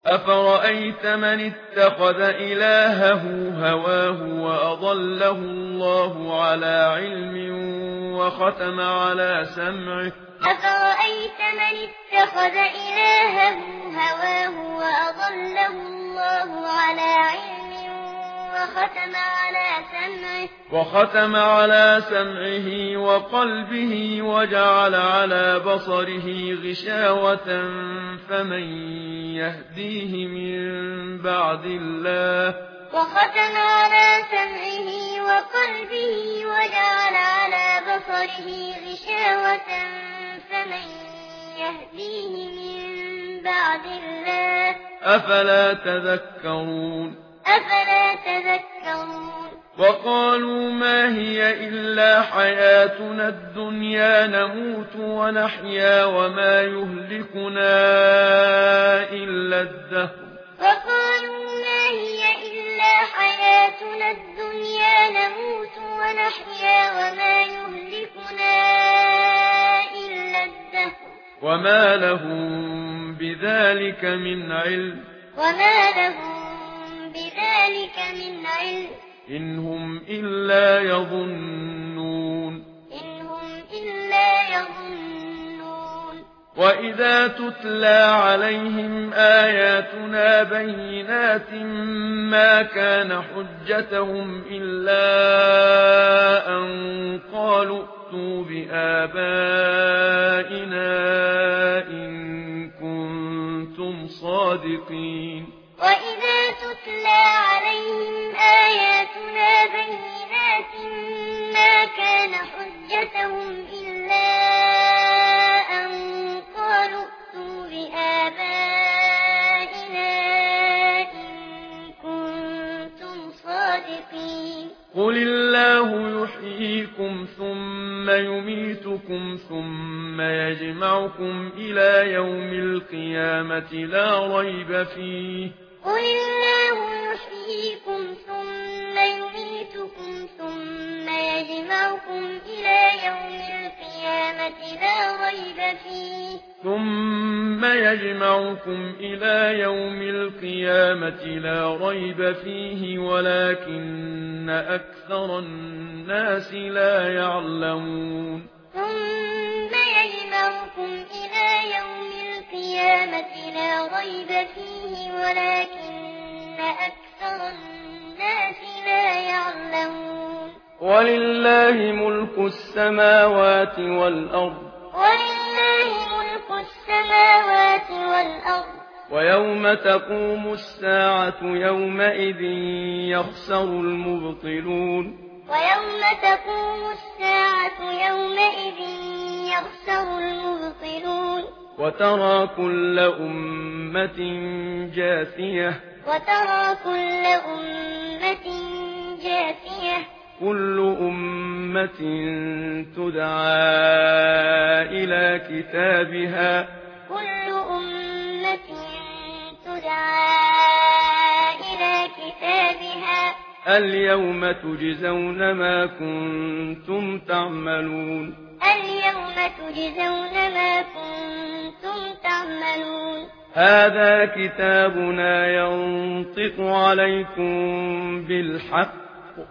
أفرأيت من اتخذ إلهه هواه وأضله الله على علم وختم على سمعه أفرأيت من اتخذ إلهه هواه وأضله الله على علم وختم على سمعه وقلبه وجعل على بصره غشاوة فمن يهديه من بعد الله وختم على سمعه وقلبه وجعل على بصره غشاوة فمن يهديه من بعد الله أفلا تذكرون وقالوا ما هي إلا حياتنا الدنيا نموت ونحيا وما يهلكنا إلا الدهر وقالوا ما هي إلا حياتنا الدنيا نموت ونحيا وما يهلكنا إلا الدهر وما لهم بذلك من علم إن هم إلا يظنون وإذا تتلى عليهم آياتنا بينات ما كان حجتهم إلا أن قالوا ائتوا بآبائنا إن كنتم صادقين وإذا تتلى عليهم آياتنا بينات ما كان حجتهم إلا أن قالوا ائتوا بآبائنا إن كنتم صادقين قل الله يحييكم ثم يميتكم ثم يجمعكم إلى يوم القيامة لا ريب فيه قل الله يحييكم ثم يميتكم ثم يجمعكم إلى يوم القيامة لا ريب فيه ولكن أكثر الناس لا يعلمون ثم يجمعكم إلى يوم القيامة لا ريب فيه ولكن أكثر الناس لا يعلمون ولله ملك السماوات والأرض ويوم تقوم الساعة يومئذ يخسر المبطلون وترى كل أمة جاثية كل أمة تدعى إلى كتابها اليوم تجزون ما كنتم تعملون هذا كتابنا ينطق عليكم بالحق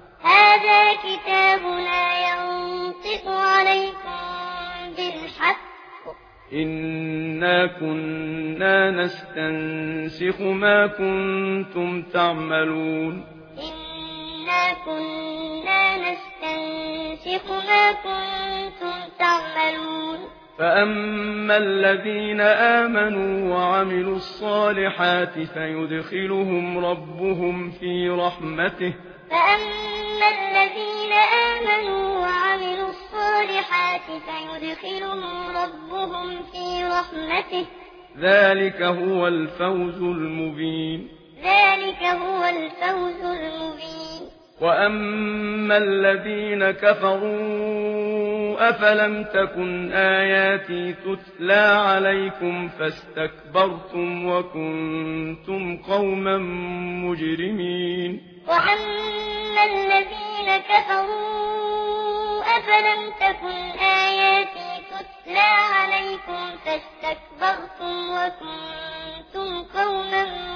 إنا كنا نستنسخ ما كنتم تعملون فأما الذين آمنوا وعملوا الصالحات فيدخلهم ربهم في رحمته ذلك هو الفوز المبين وأما الذين كفروا أفلم تكن آياتي تتلى عليكم فاستكبرتم وكنتم قوما مجرمين وأما الذين كفروا أفلم تكن آياتي تتلى عليكم فاستكبرتم وكنتم قوما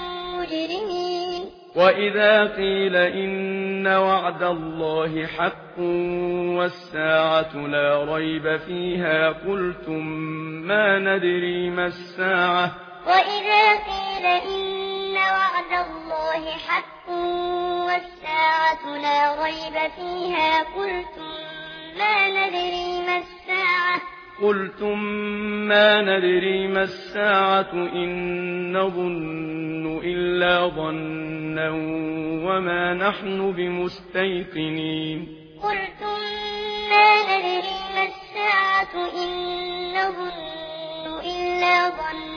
وإذا قيل إن وعد الله حق والساعة لا ريب فيها قلتم ما ندري ما الساعة. وإذا قيل إن وعد الله حق والساعة لا ريب فيها قلتم ما ندري ما الساعة إن نظن إلا ظنا وما نحن بمستيقنين. قلتم ما ندري ما الساعة إن نظن إلا ظنا